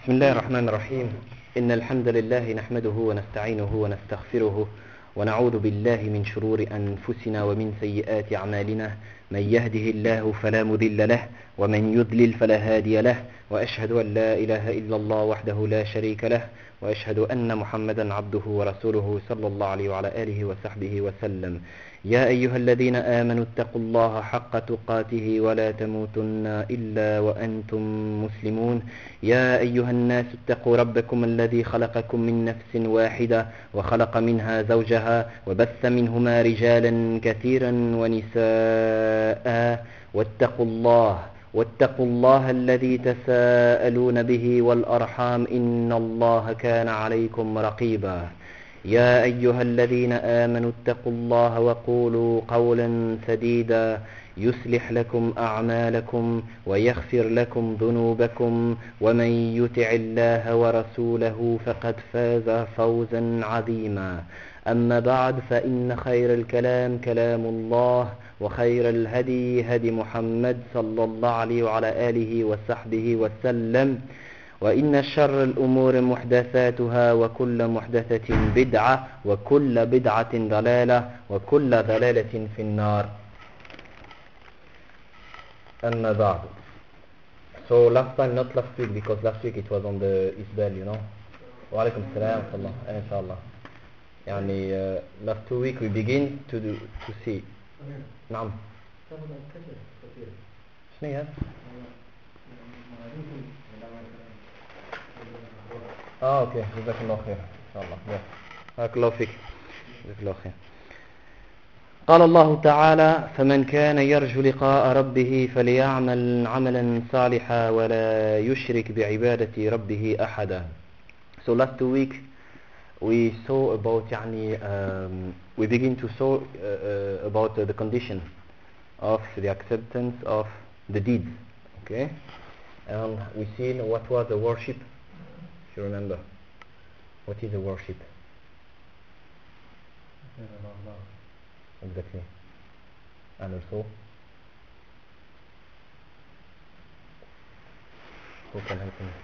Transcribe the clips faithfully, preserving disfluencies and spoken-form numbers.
بسم الله الرحمن الرحيم. إن الحمد لله نحمده ونستعينه ونستغفره ونعوذ بالله من شرور أنفسنا ومن سيئات أعمالنا. من يهده الله فلا مضل له ومن يضلل فلا هادي له، وأشهد أن لا إله إلا الله وحده لا شريك له، وأشهد أن محمدا عبده ورسوله صلى الله عليه وعلى آله وصحبه وسلم. يا أيها الذين آمنوا اتقوا الله حق تقاته ولا تموتن إلا وأنتم مسلمون. يا أيها الناس اتقوا ربكم الذي خلقكم من نفس واحدة وخلق منها زوجها وبث منهما رجالا كثيرا ونساء، واتقوا الله واتقوا الله الذي تساءلون به والأرحام إن الله كان عليكم رقيبا. يا أيها الذين آمنوا اتقوا الله وقولوا قولا سديدا يصلح لكم أعمالكم ويغفر لكم ذنوبكم، ومن يطع الله ورسوله فقد فاز فوزا عظيما. أما بعد، فإن خير الكلام كلام الله، وخير الهدي هدي محمد صلى الله عليه وعلى آله وصحبه وسلم. وإن شر الأمور محدثاتها وكل محدثة بدعة وكل بدعة ضلالة وكل ضلالة في النار. أما بعد. So last time, not last week, because last week it was on the Isbal, you know. وعليكم السلام ورحمة الله إن شاء الله. يعني uh, last two week we begin to do, to see. نعم. شنو هي؟ اه اوكي، جزاك الله خير ان شاء الله. بارك الله فيك، جزاك الله خير. قال الله تعالى: فمن كان يرجو لقاء ربه فليعمل عملا صالحا ولا يشرك بعبادة ربه أحدا. So last two week we saw about يعني um, we begin to saw uh, uh, about uh, the condition of the acceptance of the deeds. Okay, and we seen what was the worship. If you remember, what is a worship? Exactly. And also, who can help me?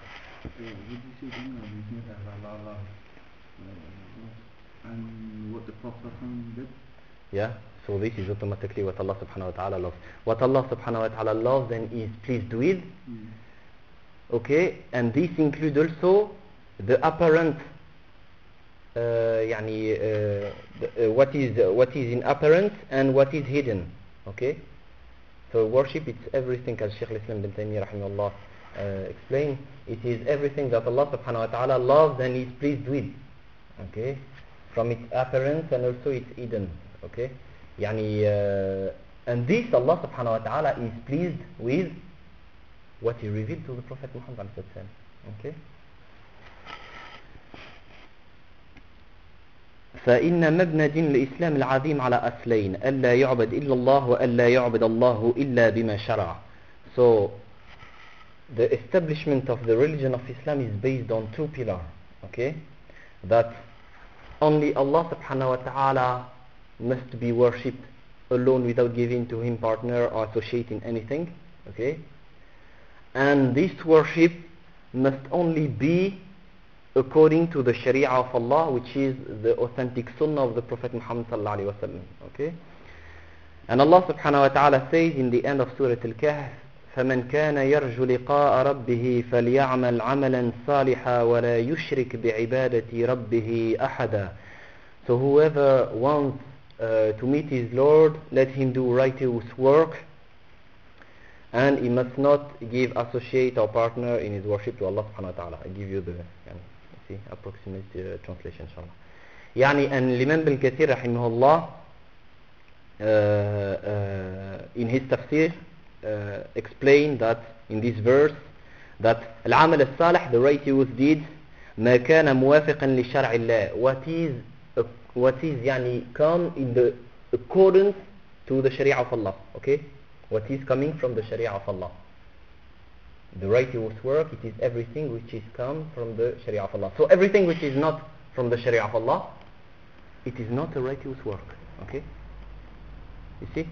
And what the Prophet did? Yeah, so this is automatically what Allah subhanahu wa ta'ala loves. What Allah subhanahu wa ta'ala loves and is pleased with. Mm. Okay, and this includes also the apparent uh, يعني, uh, the, uh, what is uh, what is in apparent and what is hidden. Okay, so worship, it's everything, as Shaykh al-Islam bin Taymiyyah rahimahullah uh, explained. It is everything that Allah subhanahu wa ta'ala loves and is pleased with. Okay, from its apparent and also its hidden. Okay, يعني, uh, and this Allah subhanahu wa ta'ala is pleased with what he revealed to the Prophet Muhammad. Okay. فإن مبنى دين الإسلام العظيم على أصلين: ألا يعبد إلا الله وألا يعبد الله إلا بما شرع. So the establishment of the religion of Islam is based on two pillars. Okay, that only Allah subhanahu wa ta'ala must be worshipped alone without giving to him partner or associate in anything. Okay, and this worship must only be according to the Sharia of Allah, which is the authentic Sunnah of the Prophet Muhammad sallallahu alaihi wasallam. Okay, and Allah subhanahu wa ta'ala says in the end of Surah Al-Kahf: فَمَنْ كَانَ يَرْجُو لِقَاءَ رَبِّهِ فَلْيَعْمَلْ عَمَلًا صَالِحًا وَلَا يُشْرِكْ بِعِبَادَةِ رَبِّهِ أَحَدًا. So whoever wants uh, to meet his Lord, let him do righteous work, and he must not give associate or partner in his worship to Allah subhanahu wa ta'ala. I give you the يعني, see, approximate uh, translation inshallah. يعني أن الإمام بن كثير رحمه الله uh, uh, in his tafsir uh, explained that in this verse that العمل الصالح, the righteous deeds, ما كان موافقا لشرع الله, what is uh, what is يعني come in the accordance to the Sharia of Allah. Okay, what is coming from the Sharia of Allah. The righteous work, it is everything which is come from the Sharia of Allah. So everything which is not from the Sharia of Allah, it is not a righteous work. Okay, you see,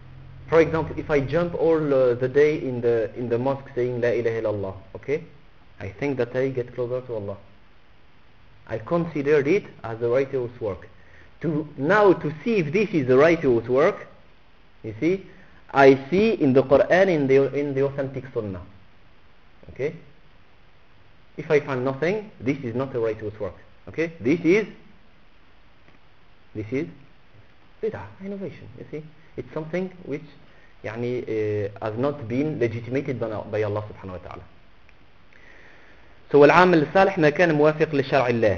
for example, if I jump all uh, the day in the in the mosque saying La ilaha illallah, okay, I think that I get closer to Allah. I considered it as a righteous work. To now to see if this is a righteous work, you see, I see in the Quran, in the in the authentic Sunnah. Okay. If I find nothing, this is not a righteous work. Okay. This is this is bid'ah, innovation. You see, it's something which يعني uh, has not been legitimated by Allah subhanahu wa ta'ala. So والعامل الصالح ما كان موافق لشرع الله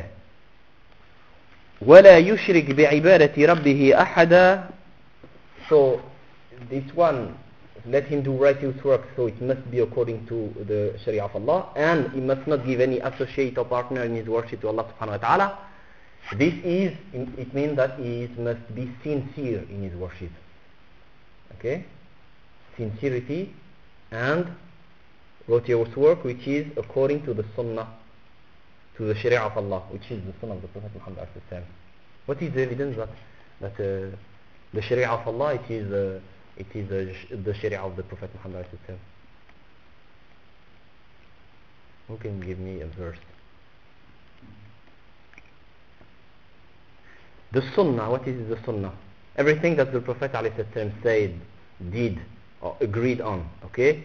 ولا يشرك بعبادة ربه أحدا. So this one, let him do righteous work, so it must be according to the Sharia of Allah, and he must not give any associate or partner in his worship to Allah subhanahu wa ta'ala. This is, it means that he must be sincere in his worship. Okay? Sincerity and righteous work which is according to the Sunnah, to the Sharia of Allah, which is the Sunnah of the Prophet Muhammad. What is the evidence that, that uh, the Sharia of Allah, it is, uh, it is uh, the Sharia of the Prophet Muhammad? Who can give me a verse? The Sunnah, what is the Sunnah? Everything that the Prophet ﷺ said, did, or agreed on, okay?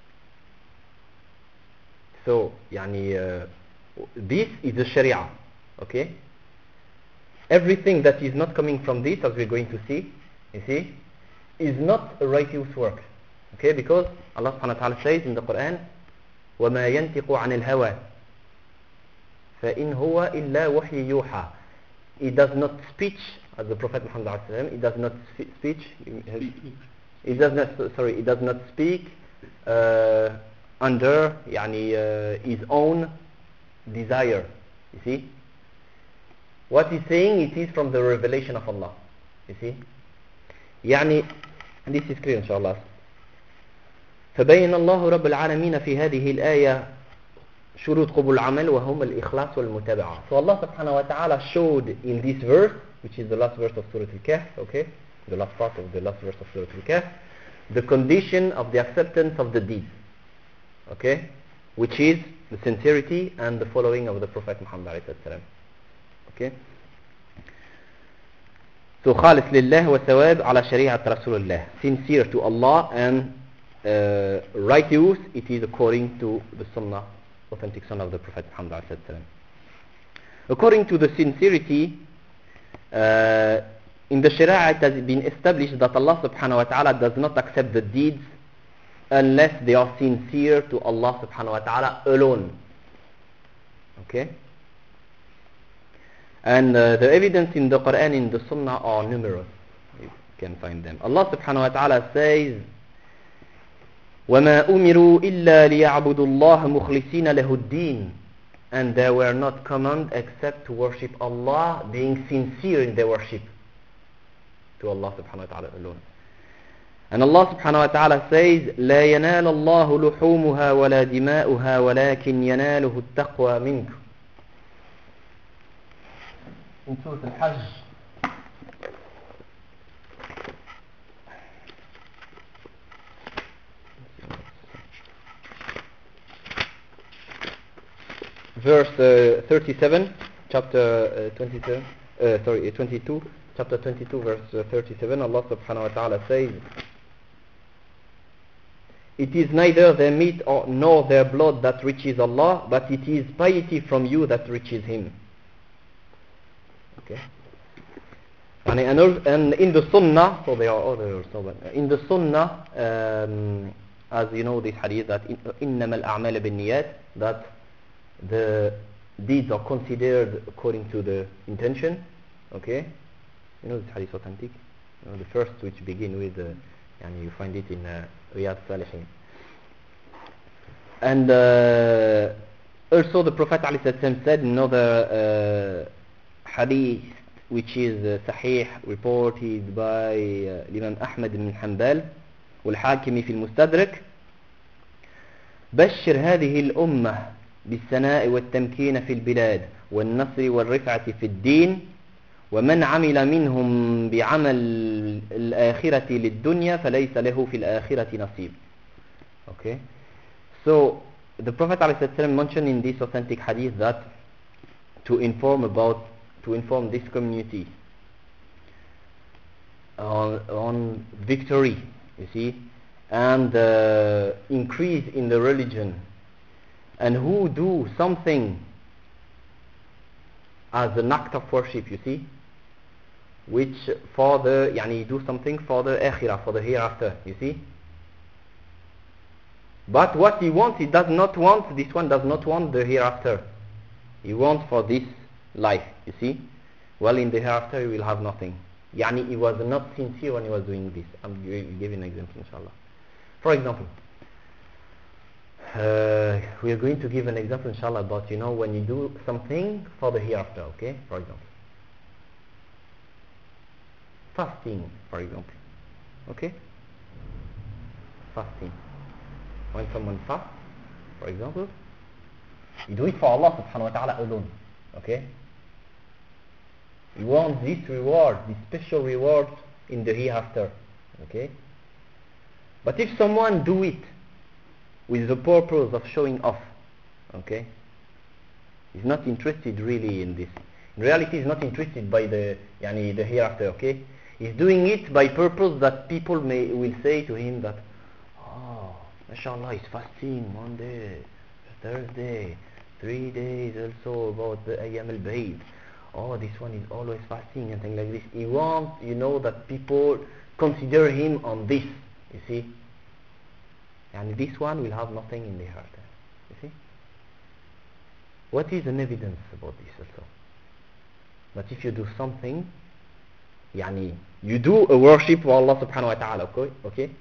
So, yani, uh, this is the Sharia, okay? Everything that is not coming from this, as we're going to see, you see, is not a righteous work, okay? Because Allah subhanahu wa ta'ala says in the Quran, وَمَا يَنْتِقُ عَنِ الْهَوَى فَإِنْ هُوَ إِلَّا وَحْيِ يُوحَى. He does not speak, as the Prophet Muhammad ﷺ, he does not speak, he does not, sorry, he does not speak uh, under يعني, uh, his own desire. You see, what he's saying, it is from the revelation of Allah. You see, يعني, this is clear inshallah. فبين الله رب العالمين في هذه الآية شروط قبول العمل وهم الإخلاص والمتابعة. So Allah subhanahu wa ta'ala showed in this verse, which is the last verse of Surah Al-Kahf, okay, the last part of the last verse of Surah Al-Kahf, the condition of the acceptance of the deed, okay, which is the sincerity and the following of the Prophet Muhammad alayhi salam. Okay. So خالص لله وثواب على شريعة رسول الله, sincere to Allah and uh, righteous, it is according to the Sunnah, authentic Sunnah of the Prophet Muhammad alayhi salam. According to the sincerity, uh, in the Sharia it has been established that Allah subhanahu wa ta'ala does not accept the deeds unless they are sincere to Allah subhanahu wa ta'ala alone. Okay? And uh, the evidence in the Quran, in the Sunnah are numerous. You can find them. Allah subhanahu wa ta'ala says, وَمَا أُمِرُوا إِلَّا لِيَعْبُدُوا اللَّهَ مُخْلِصِينَ لَهُ الدِّينَ. And they were not commanded except to worship Allah, being sincere in their worship to Allah subhanahu wa ta'ala alone. And Allah subhanahu wa ta'ala says, لا ينال الله لحومها ولا دماؤها ولكن يناله التقوى منكم. In Surah Al-Hajj, verse uh, thirty-seven, chapter uh, twenty-seven, uh, sorry, twenty-two, chapter twenty-two, verse uh, thirty-seven, Allah subhanahu wa ta'ala says, it is neither their meat or, nor their blood that reaches Allah, but it is piety from you that reaches Him. Okay. And, and in the Sunnah, so there are others, so but in the Sunnah, um, as you know this hadith, that إِنَّمَا الْأَعْمَالَ بِالنِّيَّاتِ, that the deeds are considered according to the intention. Okay, you know this hadith authentic. You know, the first which begin with, uh, and you find it in uh, Riyadh Salihin. And uh, also the Prophet ﷺ said in another uh, hadith, which is uh, Sahih, reported by uh, Imam Ahmad ibn Hanbal والحاكم في المستدرك, بشر هذه الأمة بالثناء والتمكين في البلاد والنصر والرفعة في الدين ومن عمل منهم بعمل الآخرة للدنيا فليس له في الآخرة نصيب. Okay, so the Prophet ﷺ mentioned in this authentic hadith that to inform about, to inform this community on, on victory, you see, and uh, increase in the religion, and who do something as an act of worship, you see, which for the, yani do something for the akhirah, for the hereafter, you see. But what he wants, he does not want, this one does not want the hereafter. He wants for this life, you see. Well, in the hereafter he will have nothing. Yani he was not sincere when he was doing this. I'm giving an example, inshallah. For example, uh, we are going to give an example, inshallah, about, you know, when you do something for the hereafter, okay? For example, fasting, for example, okay? Fasting. When someone fasts, for example, you do it for Allah subhanahu wa ta'ala alone, okay? You want this reward, this special reward in the hereafter, okay? But if someone do it with the purpose of showing off, okay, he's not interested really in this. In reality, he's not interested by the, yani, the hereafter, okay? He's doing it by purpose that people may will say to him that, oh, mashallah, he's fasting Monday, Thursday, three days also about the Ayyam al-Bayd. Oh, this one is always fasting and things like this. He wants, you know, that people consider him on this, you see. And this one will have nothing in the heart, you see. What is an evidence about this also? But if you do something, yani, you do a worship for Allah subhanahu wa ta'ala, okay? okay?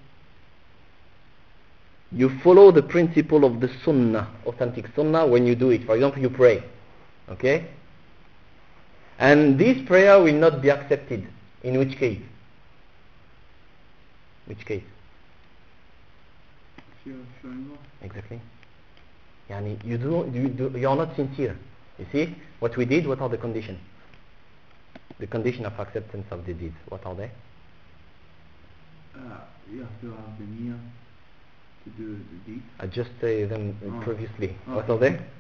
You follow the principle of the sunnah, authentic sunnah, when you do it. For example, you pray, okay? And this prayer will not be accepted. In which case? Which case? Showing off. Exactly. Yani, you do, you do, you are not sincere. You see, what we did, what are the conditions? The condition of acceptance of the deeds, what are they? Uh, you have to have the niyyah to do the deed. I just say them Oh. previously. Oh. What are they? Um,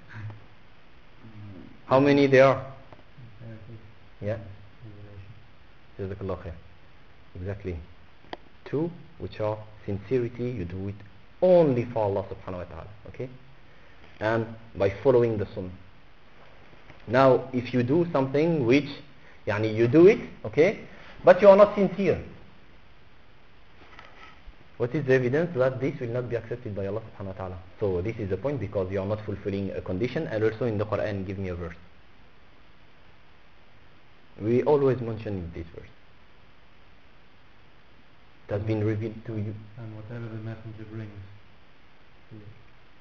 How many there are? Sincerity. Yeah. Revelation. Jazakallah khair. Exactly. Two, which are sincerity, you do it only for Allah subhanahu wa ta'ala, okay? And by following the sunnah. Now, if you do something which, yani you do it, okay, but you are not sincere, what is the evidence that this will not be accepted by Allah subhanahu wa ta'ala? So this is the point, because you are not fulfilling a condition. And also in the Quran, give me a verse. We always mention this verse. It has been revealed to you. And whatever the messenger brings. to you.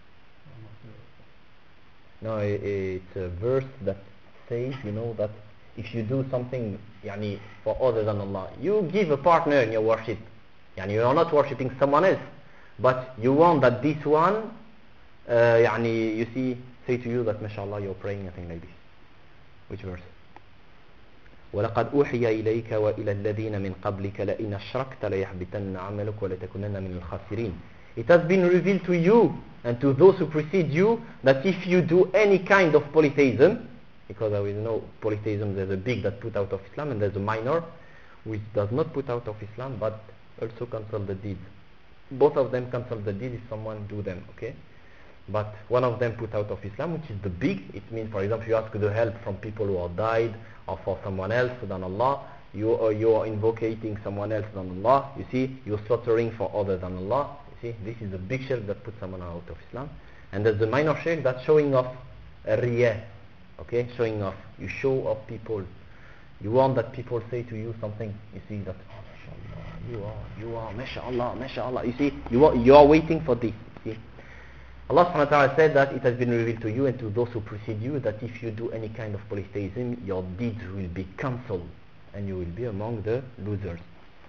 No, i- it's a verse that says, you know, that if you do something, yani, for other than Allah, you give a partner in your worship. Yani, you are not worshipping someone else, but you want that this one, uh, yani, you see, say to you that, mashallah, you're praying, nothing like this. Which verse? وَلَقَدْ أُوحِيَ إِلَيْكَ وَإِلَى الَّذِينَ مِنْ قَبْلِكَ لَئِنْ أَشْرَكْتَ لَيَحْبِطَنَّ عَمَلُكَ وَلَتَكُونَنَّ مِنَ الْخَاسِرِينَ. It has been revealed to you and to those who precede you that if you do any kind of polytheism, because there is no polytheism, there's a big that put out of Islam, and there's a minor which does not put out of Islam but also cancel the deeds. Both of them cancel the deed if someone do them, okay? But one of them put out of Islam, which is the big. It means, for example, you ask the help from people who have died or for someone else than Allah. You are, you are invocating someone else than Allah. You see, you're slaughtering for other than Allah. You see, this is the big shirk that puts someone out of Islam. And there's the minor shirk that's showing off, a riyah, okay, showing off. You show off people. You want that people say to you something. You see that, oh, mashallah, you are, you are, mashallah, mashallah. You see, you are, you are waiting for this. You see. Allah subhanahu wa ta'ala said that it has been revealed to you and to those who precede you that if you do any kind of polytheism, your deeds will be cancelled and you will be among the losers.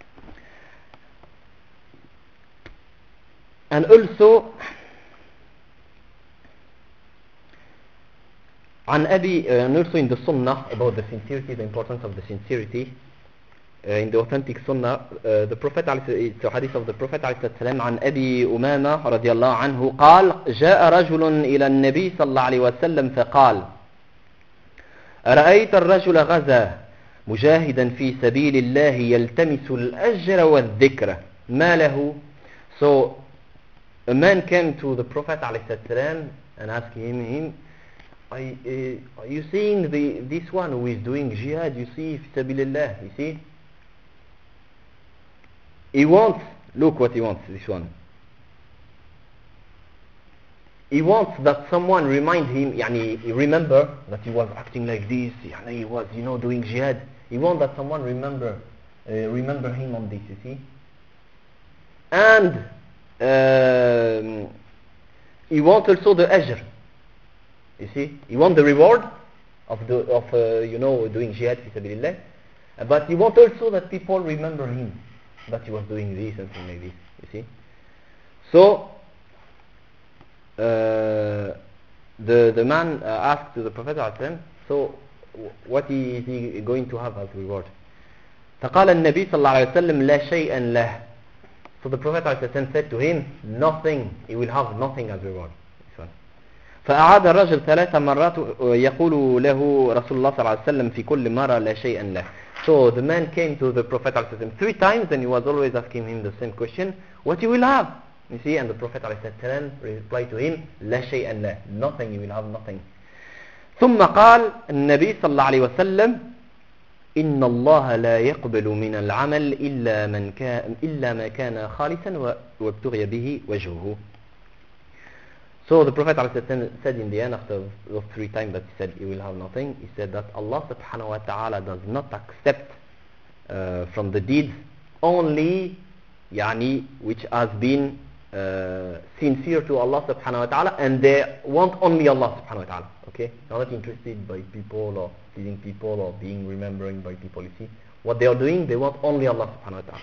And also, عن أبي, uh, and also in the sunnah about the sincerity, the importance of the sincerity, uh, in the authentic sunnah, uh, the Prophet it's a hadith of the Prophet ﷺ عن أبي أمامة رضي الله عنه قال جاء رجل إلى النبي صلى الله عليه وسلم فقال أرأيت الرجل غزا مجاهدا في سبيل الله يلتمس الأجر والذكر ما له. So a man came to the Prophet ﷺ and asked him, him I, uh, are you seeing the, this one who is doing jihad, you see, في سبيل الله, you see? He wants, look what he wants, this one. He wants that someone remind him, يعني, he remember that he was acting like this, يعني, he was, you know, doing jihad. He wants that someone remember, uh, remember him on this, you see? And um, he wants also the ajr. You see, he wants the reward of the of uh, you know doing jihad fi sabilillah, but he wants also that people remember him that he was doing this and something like this. You see, so uh, the the man uh, asked to the Prophet ﷺ, so what is he going to have as reward? فقال النبي صلى الله عليه وسلم لا شيئا له. So the Prophet ﷺ said to him, nothing. He will have nothing as reward. فأعاد الرجل ثلاث مرات يقول له رسول الله صلى الله عليه وسلم في كل مرة لا شيئا له. So the man came to the Prophet ﷺ three times and he was always asking him the same question, what you will have? You see, and the Prophet ﷺ replied to him, لا شيئا له, nothing, you will have nothing. ثم قال النبي صلى الله عليه وسلم إن الله لا يقبل من العمل إلا من كان إلا ما كان خالصا وابتغي به وجهه. So the Prophet ﷺ said in the end, after those three times that he said he will have nothing, he said that Allah subhanahu wa ta'ala does not accept uh, from the deeds only yani, which has been uh, sincere to Allah subhanahu wa ta'ala, and they want only Allah subhanahu wa ta'ala. Okay? They're not interested by people or pleasing people or being remembering by people. You see, what they are doing, they want only Allah subhanahu wa ta'ala.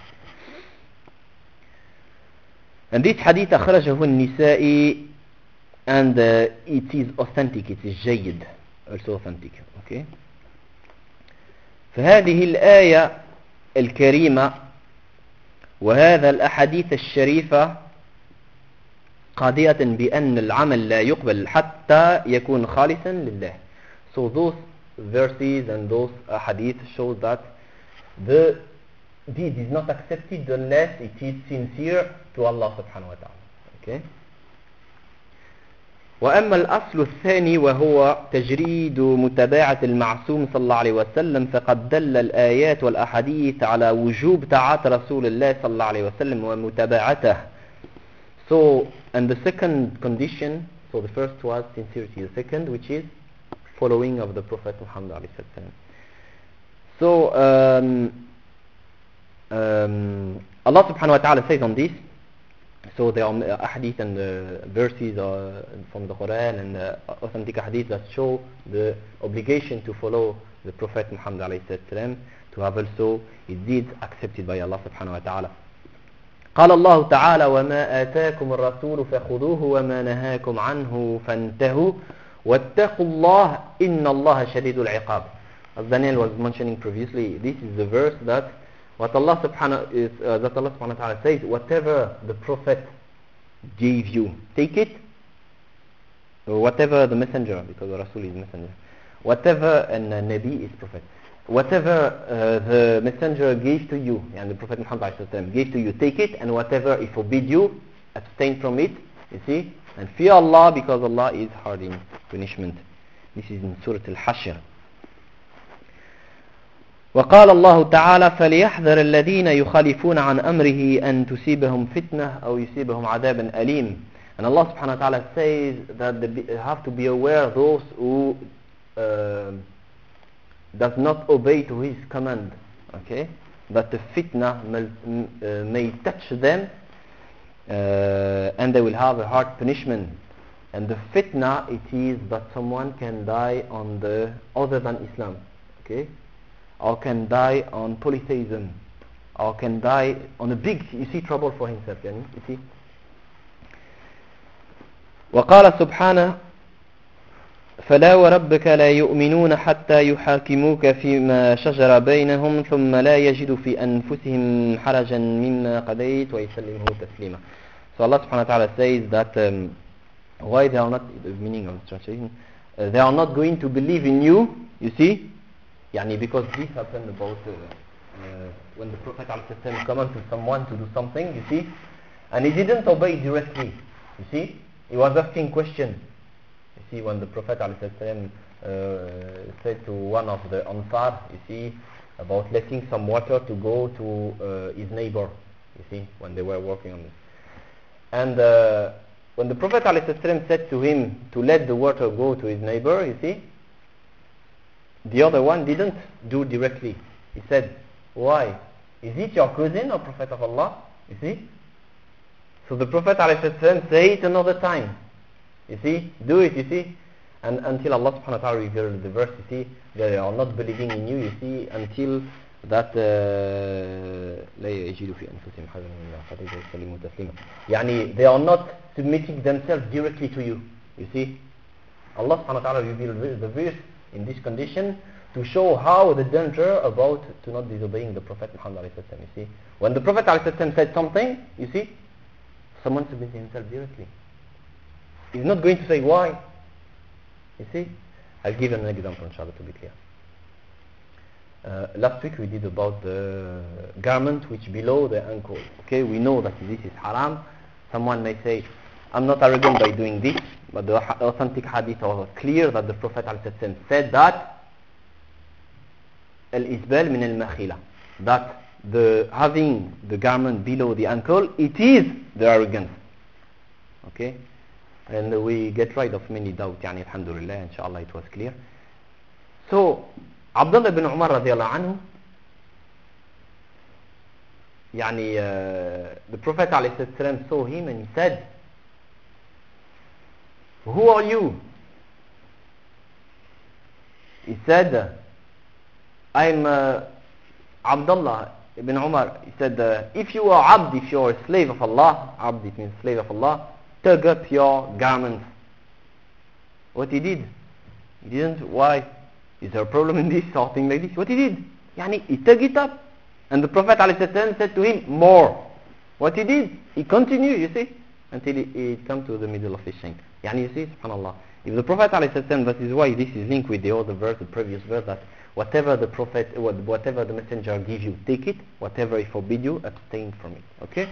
And this hadith أخرجه النسائي, and uh, it is authentic, it is جيد, also authentic. Okay. فهذه الآية الكريمة وهذا الأحاديث الشريفة قاضية بأن العمل لا يقبل حتى يكون خالصا لله. So those verses and those hadith show that the deed is not accepted unless it is sincere to Allah subhanahu wa ta'ala. Okay. وأما الأصل الثاني وهو تجريد متابعة المعصوم صلى الله عليه وسلم فقد دل الآيات والأحاديث على وجوب طاعة رسول الله صلى الله عليه وسلم ومتابعته. So, and the second condition, so the first was sincerity, the second which is following of the Prophet Muhammad عليه السلام. So, um, um, Allah subhanahu wa ta'ala says on this, so there are hadith and uh, verses uh, from the Quran and uh, authentic hadith that show the obligation to follow the Prophet Muhammad alayhi salam, to have also his deeds accepted by Allah subhanahu wa ta'ala. قال الله تعالى وما آتاكم الرسول فخذوه وما نهاكم عنه فانتهوا واتقوا الله إن الله شديد العقاب. As Daniel was mentioning previously, this is the verse that What Allah subhanahu is uh, that Allah subhanahu wa ta'ala says, whatever the Prophet gave you, take it. Or whatever the messenger, because the Rasul is messenger. Whatever and uh, Nabi is Prophet. Whatever uh, the messenger gave to you, and the Prophet Muhammad gave to you, take it, and whatever he forbid you, abstain from it. You see, and fear Allah, because Allah is hard in punishment. This is in Surah Al-Hashr. وقال الله تعالى فليحذر الذين يخالفون عن أمره أن تصيبهم فتنة أو يصيبهم عذاب أليم. And Allah subhanahu wa ta'ala says that they have to be aware those who uh, does not obey to his command, okay, that the fitna may, uh, may touch them uh, and they will have a hard punishment. And the fitna, it is that someone can die on the other than Islam, okay, or can die on polytheism, or can die on a big, you see, trouble for himself, you see. وقال سبحانه فلا وربك لا يؤمنون حتى يحاكموك فيما شجر بينهم ثم لا يجدوا في أنفسهم حرجا مما قضيت ويسلمه تسليما. So Allah subhanahu wa ta'ala says that um, why they are not, the meaning of the translation, uh, they are not going to believe in you, you see, يعني because this happened about uh, uh, when the Prophet ﷺ commanded someone to do something, you see, and he didn't obey directly, you see, he was asking questions. You see, when the Prophet ﷺ uh, said to one of the Ansar, you see, about letting some water to go to uh, his neighbor, you see, when they were working on this. And uh, when the Prophet ﷺ said to him to let the water go to his neighbor, you see, the other one didn't do directly. He said, why? Is it your cousin or Prophet of Allah? You see? So the Prophet ﷺ say it another time. You see? Do it, you see? And until Allah subhanahu wa ta'ala revealed the verse, you see, they are not believing in you, you see, until that لا يجدوا في أنفسهم حرجا مما قضيت ويسلموا تسليما. يعني they are not submitting themselves directly to you. You see? Allah subhanahu wa ta'ala revealed the verse in this condition to show how the danger about to not disobeying the Prophet Muhammad alayhi wasallam. You see? When the Prophet alayhi wasallam said something, you see, someone submits himself directly. He's not going to say why. You see? I'll give an example inshallah to be clear. Uh, last week we did about the garment which below the ankle. Okay, we know that this is haram. Someone may say, I'm not arrogant by doing this, but the authentic hadith was clear that the Prophet ﷺ said that al-isbal min al-makhila, that the having the garment below the ankle, it is the arrogance. Okay, and we get rid of many doubts. Yani alhamdulillah, inshallah it was clear. So Abdullah ibn Umar radiallahu anhu, yani uh, the Prophet ﷺ saw him and he said, who are you? He said, I'm uh, Abdullah ibn Umar. He said, uh, if you are abd, if you are a slave of Allah, abd it means slave of Allah, tug up your garments. What he did? He didn't, why? Is there a problem in this or thing like this? What he did? Yani, he took it up. And the Prophet ﷺ said to him, more. What he did? He continued, you see, until he, he come to the middle of his shank. Yani, you see, subhanAllah. If the Prophet ﷺ, that is why this is linked with the other verse, the previous verse, that whatever the Prophet, whatever the Messenger gives you, take it. Whatever he forbid you, abstain from it. Okay?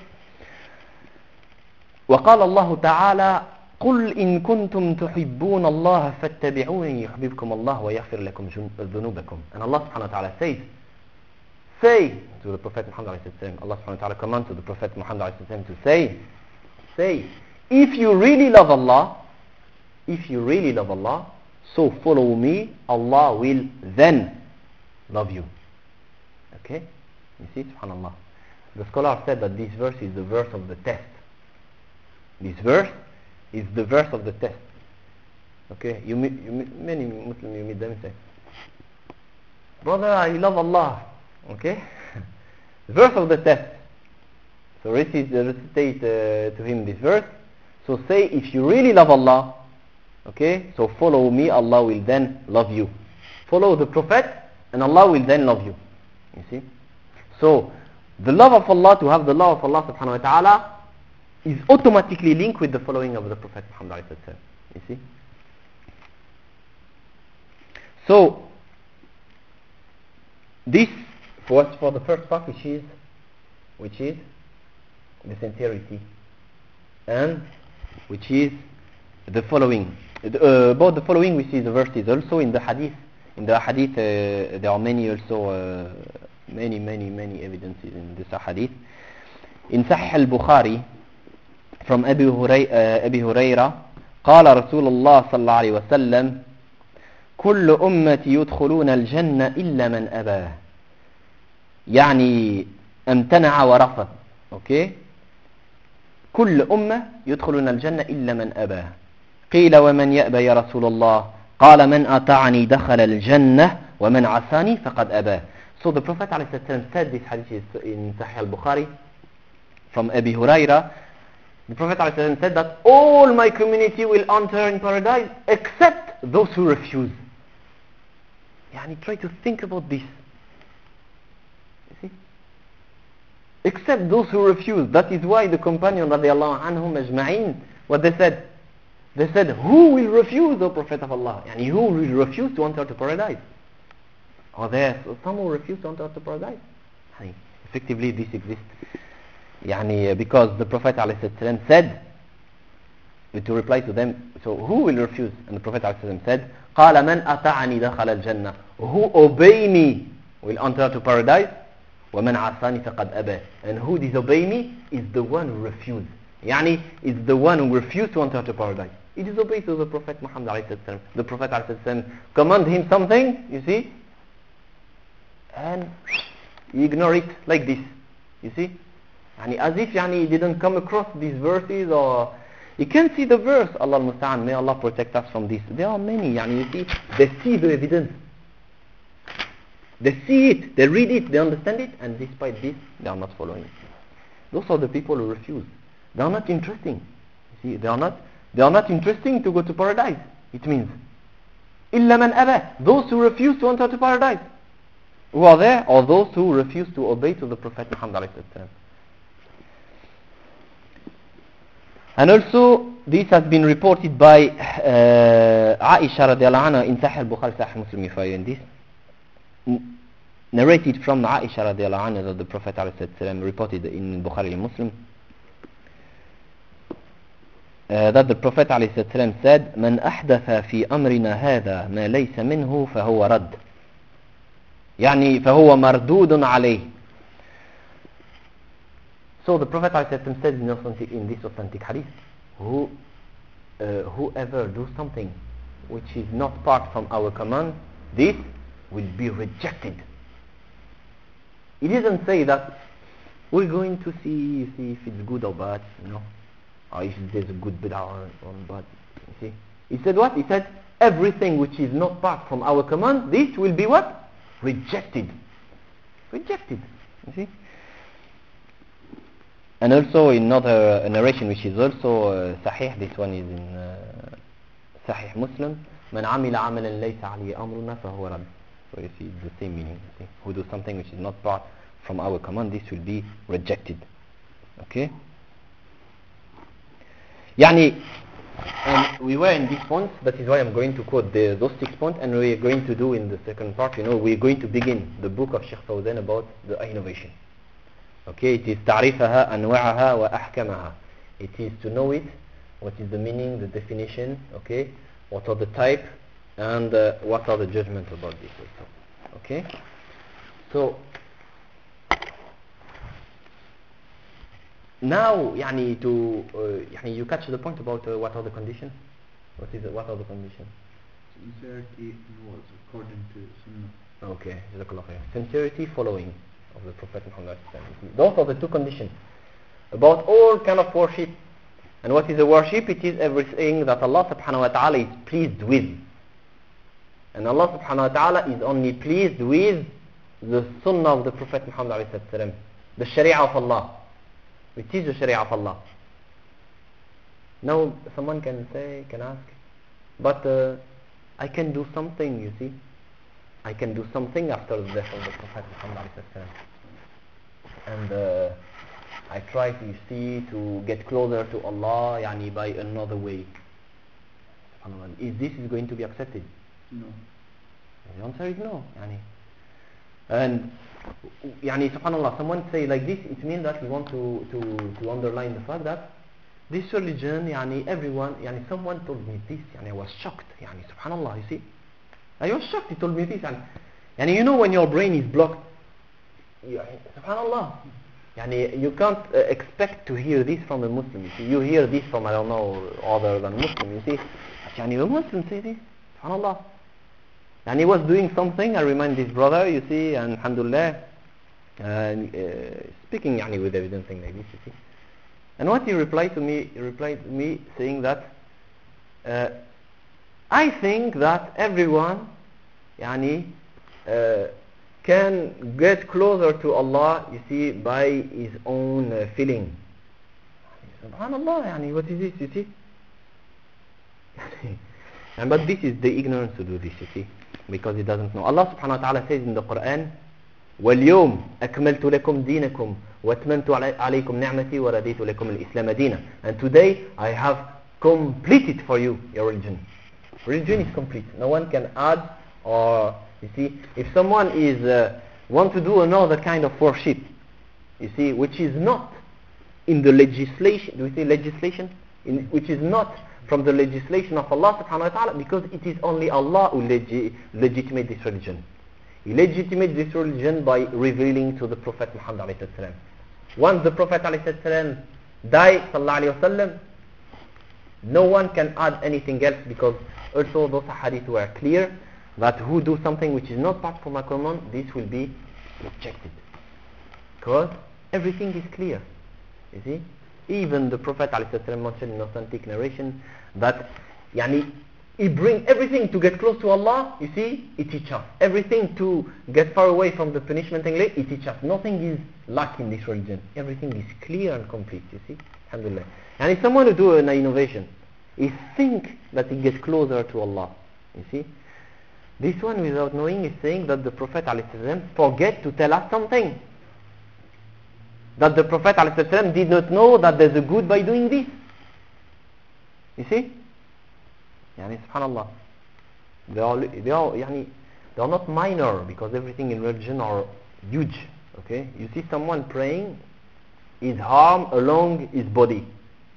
وقال الله تعالى قل إن كنتم تحبون الله فاتبعوني يحببكم الله ويغفر لكم ذنوبكم. And Allah subhanahu wa ta'ala says, say to the Prophet Muhammad alayhi salam, Allah subhanahu wa ta'ala commands to the Prophet Muhammad alayhi salam to say, say, if you really love Allah, if you really love Allah, so follow me, Allah will then love you. Okay? You see, subhanallah. The scholar said that this verse is the verse of the test. This verse is the verse of the test. Okay, you meet, you meet many Muslims, you meet them and say, brother, I love Allah. Okay, the verse of the test. So recite, recitate uh, to him this verse. So say, if you really love Allah, okay, so follow me, Allah will then love you. Follow the Prophet, and Allah will then love you. You see? So the love of Allah, to have the love of Allah subhanahu wa ta'ala, is automatically linked with the following of the Prophet Muhammad alayhi salam. You see? So this was for the first part, which is which is the sincerity, and which is the following. Uh, about the following, we see the verses also in the hadith. In the hadith, uh, there are many also uh, many many many evidences in this hadith. In Sahih al-Bukhari, from Abu Hurayra, Abu Hurayra, قال رسول الله صلى الله عليه وسلم كل أمتي يدخلون الجنة إلا من أباه. يعني امتنع ورفض. okay? كل أمة يدخلون الجنة إلا من أباه. قيل ومن يأبى يا رسول الله؟ قال من أطاعني دخل الجنة ومن عصاني فقد أباه. So the Prophet ﷺ said this hadith in Sahih al-Bukhari from Abu Hurayra. The Prophet ﷺ said that all my community will enter in paradise except those who refuse. يعني try to think about this. You see? Except those who refuse. That is why the companion radiallahu anhum ajma'in, what they said? They said, who will refuse, O Prophet of Allah? Yani who will refuse to enter to paradise? Are there some who refuse to enter to paradise? Yani, effectively this exists. Yani, because the Prophet ﷺ said, to reply to them, so who will refuse? And the Prophet ﷺ said, قال من أطعني دخل الجنة. Who obey me will enter to paradise. ومن عصاني فقد أبى. And who disobey me is the one who refused. Yani is the one who refused to enter to paradise. He disobeyed to the Prophet Muhammad ﷺ. The Prophet ﷺ command him something, you see, and he ignore it like this, you see, yani as if yani he didn't come across these verses, or you can't see the verse. Allah al-Musta'an, may Allah protect us from this. There are many, yani you see, they see the evidence, they see it, they read it, they understand it, and despite this they are not following it. Those are the people who refuse. They are not interesting. You see, they are not they are not interesting to go to paradise. It means إِلَّا مَنْ أَبَى. Those who refuse to enter to paradise. Who are there? Or those who refuse to obey to the Prophet Muhammad ﷺ. And also this has been reported by uh, Aisha radiallahu anha in Sahih al-Bukhari, Sahih Muslim, if I in this, N- narrated from Aisha radiallahu anha that the Prophet ﷺ reported in Bukhari and Muslim, uh, that the Prophet ﷺ said, من أحدث في أمرنا هذا ما ليس منه فهو رد. يعني فهو مردود عليه. So the Prophet ﷺ said in, authentic, in this authentic hadith, who, uh, whoever do something which is not part from our command, this will be rejected. He didn't say that we're going to see, see if it's good or bad, you know, or if there's a good bid'ah or, or bad. You see, he said what? He said everything which is not part from our command, this will be what? Rejected. Rejected. You see. And also another narration which is also uh, Sahih, this one is in uh, Sahih Muslim, من عمل عملا ليس عليه أمرنا فهو رد. So you see, it's the same meaning. You see. Who do something which is not part from our command, this will be rejected. Okay? Yani, and we were in these points, that is why I'm going to quote the, those six points, and we are going to do in the second part, you know, we are going to begin the book of Sheikh Fawzan about the innovation. Okay, it is تعريفها أنواعها وأحكامها. It is to know it, what is the meaning, the definition, okay, what are the type, and uh, what are the judgments about this also. Okay, so now يعني to uh, يعني you catch the point about uh, what are the conditions. What is it, what are the conditions? Sincerity was according to Sunnah. Okay, Jazakallah khair. Sincerity following of the Prophet Muhammad. Those are the two conditions about all kind of worship. And what is the worship? It is everything that Allah subhanahu wa ta'ala is pleased with. And Allah subhanahu wa ta'ala is only pleased with the sunnah of the Prophet Muhammad alayhi salam, the sharia of Allah. It is the sharia of Allah. Now someone can say, can ask, but uh, I can do something, you see. I can do something after the death of the Prophet Muhammad alayhi salam. And uh, I try to, you see, to get closer to Allah yani by another way. Is this is going to be accepted? No. The answer is no. Yani. And yani, subhanallah, someone say like this, it means that we want to, to, to underline the fact that this religion, yani, everyone, yani, someone told me this, yani, I was shocked. Yani, subhanallah, you see. I was shocked, he told me this. And yani, you know when your brain is blocked, you, subhanallah, yani, you can't uh, expect to hear this from a Muslim. You see, you hear this from, I don't know, other than Muslim, you see. But yani, a Muslim say this, subhanallah. And he was doing something, I remind this brother, you see, and alhamdulillah, and uh, speaking yani, with evidence thing like this, you see. And what he replied to me, he replied to me saying that, uh, I think that everyone yani, uh, can get closer to Allah, you see, by his own uh, feeling. Subhanallah, yani, what is this, you see? And but this is the ignorance to do this, you see, because he doesn't know. Allah subhanahu wa ta'ala says in the Quran, وَالْيَوْمْ أَكْمَلْتُ لَكُمْ دِينَكُمْ وَأَتْمَمْتُ عَلَيْكُمْ نِعْمَتِي وَرَدِيتُ لَكُمُ الْإِسْلَامَ دِينًا. And today I have completed for you your religion. Religion is complete. No one can add or, you see, if someone is uh, want to do another kind of worship, you see, which is not in the legislation, do we say legislation? In, which is not from the legislation of Allah subhanahu wa ta'ala, because it is only Allah who legi- legitimate this religion. He legitimates this religion by revealing to the Prophet Muhammad alayhi salam. Once the Prophet alayhi salam died, sallallahu alayhi wa sallam, no one can add anything else, because also those hadith were clear that who do something which is not part from a command, this will be rejected. Because everything is clear. You see? Even the Prophet ﷺ mentioned in authentic narration that yani, he bring everything to get close to Allah, you see, he teach us. Everything to get far away from the punishment and he teach us. Nothing is lacking in this religion. Everything is clear and complete, you see. Alhamdulillah. And if someone who do an innovation, he think that he gets closer to Allah, you see. This one, without knowing, is saying that the Prophet ﷺ forget to tell us something. That the Prophet ﷺ did not know that there's a good by doing this. You see? Yani, subhanallah. They are, they are, yani, they are not minor, because everything in religion are huge. Okay? You see someone praying, his arm along his body.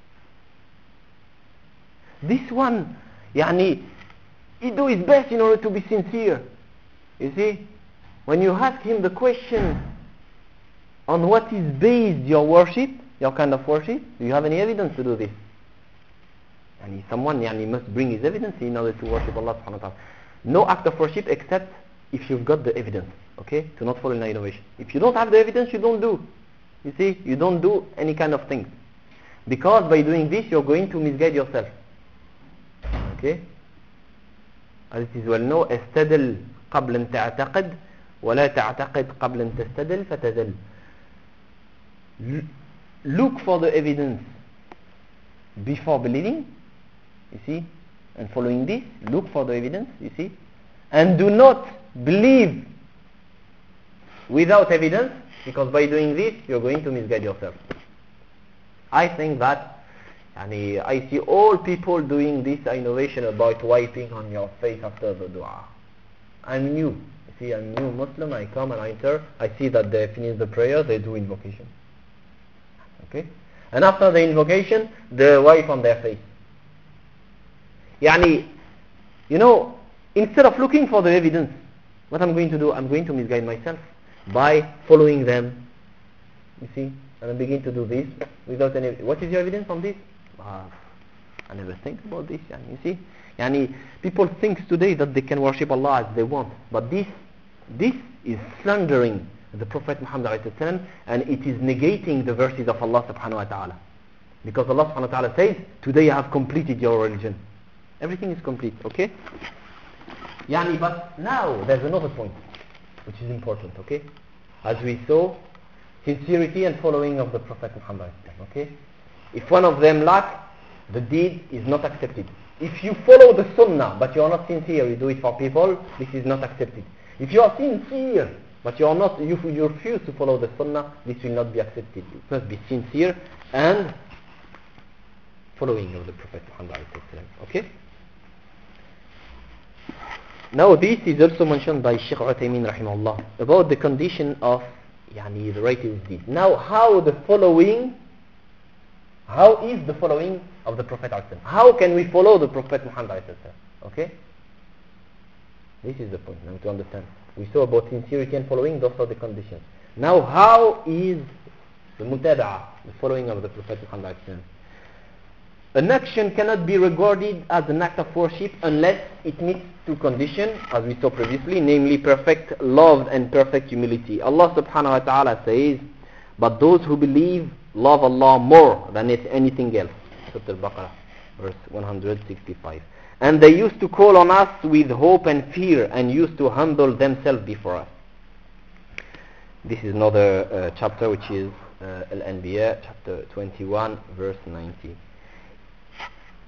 This one, yani, he do his best in order to be sincere. You see? When you ask him the question, on what is based your worship, your kind of worship, do you have any evidence to do this? And someone yani, must bring his evidence in order to worship Allah subhanahu wa ta'ala. No act of worship except if you've got the evidence, okay? To not follow in innovation. If you don't have the evidence, you don't do. You see, you don't do any kind of thing. Because by doing this, you're going to misguide yourself. Okay? As it is well known, استدل قبل أن تعتقد ولا تعتقد قبل أن تستدل فتدل. Look for the evidence before believing, you see, and following this, look for the evidence, you see, and do not believe without evidence, because by doing this, you're going to misguide yourself. I think that, yani, I see all people doing this innovation about wiping on your face after the dua. I'm new, you see, I'm new Muslim, I come and I enter, I see that they finish the prayer, they do invocation. Okay? And after the invocation, they wipe on their face. Yani, you know, instead of looking for the evidence, what I'm going to do, I'm going to misguide myself by following them. You see? And I begin to do this without any... What is your evidence on this? Ah, I never think about this. Yani, you see? Yani, people think today that they can worship Allah as they want. But this, this is slandering the Prophet Muhammad ﷺ, and it is negating the verses of Allah subhanahu wa ta'ala. Because Allah subhanahu wa ta'ala says, today I have completed your religion. Everything is complete, okay? Yani, but now there's another point which is important, okay? As we saw, sincerity and following of the Prophet Muhammad, okay? If one of them lack, the deed is not accepted. If you follow the sunnah but you are not sincere, you do it for people, this is not accepted. If you are sincere but you are not, you, you refuse to follow the sunnah, this will not be accepted. You must be sincere and following of the Prophet Muhammad, okay? Now this is also mentioned by Shaykh Uthaymeen rahimahullah about the condition of yani, the righteous deed. Now how the following, how is the following of the Prophet ﷺ? How can we follow the Prophet Muhammad ﷺ? Okay? This is the point now to understand. We saw about sincerity and following, those are the conditions. Now how is the mutaba'a, the following of the Prophet Muhammad ﷺ? An action cannot be regarded as an act of worship unless it meets two conditions, as we saw previously, namely perfect love and perfect humility. Allah subhanahu wa ta'ala says, but those who believe love Allah more than anything else. Surah Al-Baqarah, verse one hundred sixty-five. And they used to call on us with hope and fear, and used to humble themselves before us. This is another uh, chapter, which is uh, Al-Anbiya, chapter twenty-one, verse ninety.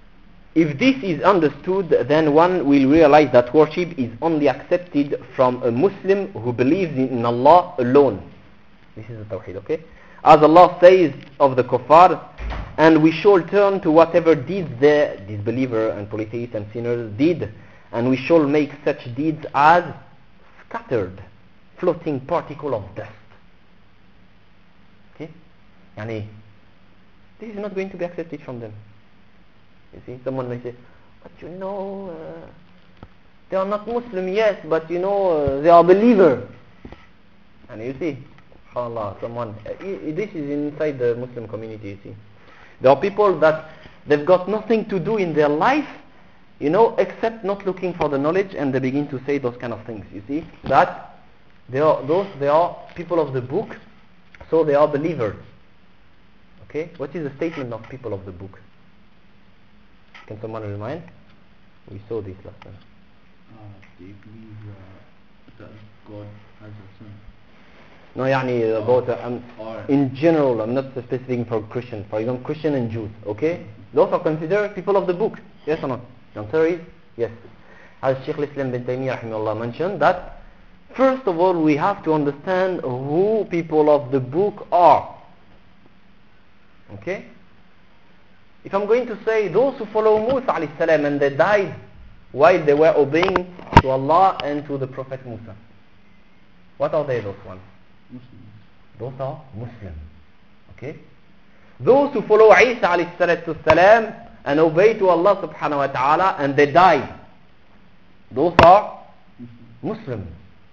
if this is understood, then one will realize that worship is only accepted from a Muslim who believes in Allah alone. This is the Tawheed, okay? As Allah says of the kuffar, and we shall turn to whatever deeds the disbeliever and polytheists and sinners did, and we shall make such deeds as scattered, floating particle of dust. Okay? Yani, this is not going to be accepted from them. You see, someone may say, but you know, uh, they are not Muslim, yes, but you know, uh, they are believer. And you see, subhanAllah, someone, uh, i- this is inside the Muslim community, you see. There are people that they've got nothing to do in their life, you know, except not looking for the knowledge, and they begin to say those kind of things, you see. That they are, those, they are people of the book, so they are believers. Okay, what is the statement of people of the book? Can someone remind? We saw this last time. Uh, they believe uh, that God has a son. No, يعني about uh, um, Or in general, I'm not specific for Christian. For example, Christian and Jews. Okay, those are considered people of the book. Yes or not? The answer is yes. As Shaykh al-Islam bin Taymiyyah rahimahullah mentioned that first of all we have to understand who people of the book are. Okay. If I'm going to say those who follow Musa alayhi salam and they died while they were obeying to Allah and to the Prophet Musa, what are they, those ones? Muslims. Those are Muslims. Okay? Those who follow Isa alayhi salatu salam and obey to Allah subhanahu wa ta'ala and they died, those are Muslims.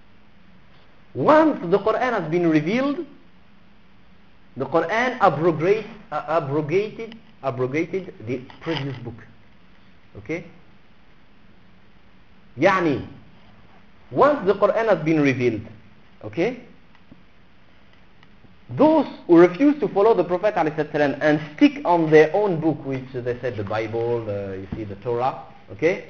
Once the Quran has been revealed, the Quran abrogate, uh, abrogated abrogated the previous book. Okay? Yani, once the Quran has been revealed, okay, those who refuse to follow the Prophet ﷺ and stick on their own book, which they said the Bible, the, you see the Torah, okay,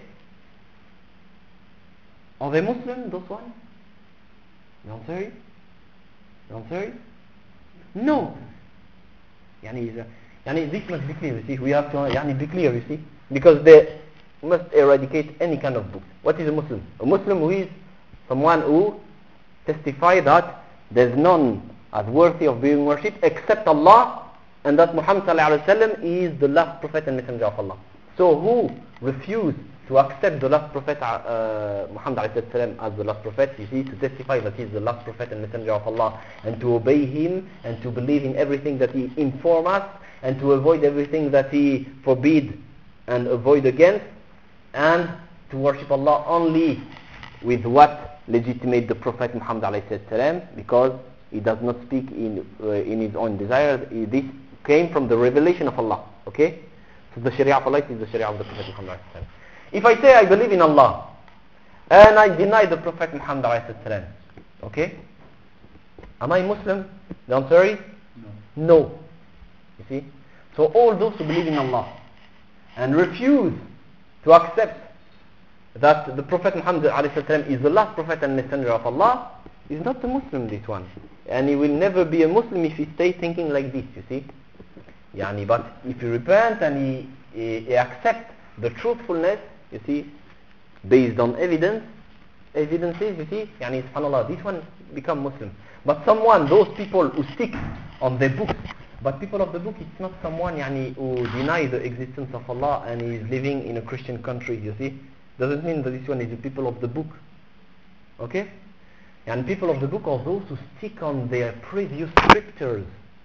are they Muslim, those ones? The answer is? The answer is? No. Yani, is a- yani, this must be clear, you see. We have to yani, be clear, you see. Because they must eradicate any kind of book. What is a Muslim? A Muslim who is someone who testifies that there's none as worthy of being worshipped except Allah, and that Muhammad sallallahu alaihi wasallam is the last prophet and messenger of Allah. So who refuse to accept the last prophet uh, Muhammad alayhi salam as the last prophet, you see, to testify that he is the last prophet and messenger of Allah, and to obey him and to believe in everything that he informs us, and to avoid everything that he forbid and avoid against, and to worship Allah only with what legitimate the Prophet Muhammad alayhi salam, because he does not speak in uh, in his own desire. This came from the revelation of Allah. Okay, so the Sharia of Allah is the Sharia of the Prophet Muhammad alayhi salam. If I say I believe in Allah and I deny the Prophet Muhammad alayhi salam, okay, am I Muslim? The answer is No. no. You see, so all those who believe in Allah and refuse to accept that the Prophet Muhammad ﷺ is the last Prophet and Messenger of Allah is not a Muslim, this one. And he will never be a Muslim if he stays thinking like this, you see. Yani, but if he repents and he, he, he accepts the truthfulness, you see, based on evidence, evidences, you see, yani, subhanAllah, this one become Muslim. But someone, those people who stick on their books, but people of the book, it's not someone yani, who deny the existence of Allah and is living in a Christian country, you see. Doesn't mean that this one is the people of the book. Okay? And people of the book are those who stick on their previous scriptures,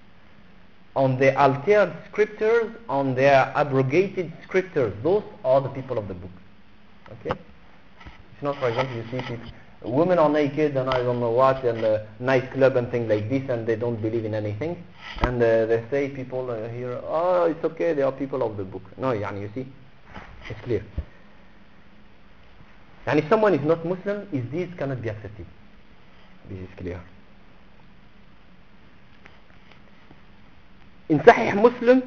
on their altered scriptures, on their abrogated scriptures. Those are the people of the book. Okay? It's not, for example, you see people, women are naked and I don't know what, and a nightclub and things like this, and they don't believe in anything. And uh, they say people uh, here, oh, it's okay, they are people of the book. No, yani, you see, it's clear. And if someone is not Muslim, is this cannot be accepted. This is clear. In Sahih Muslim,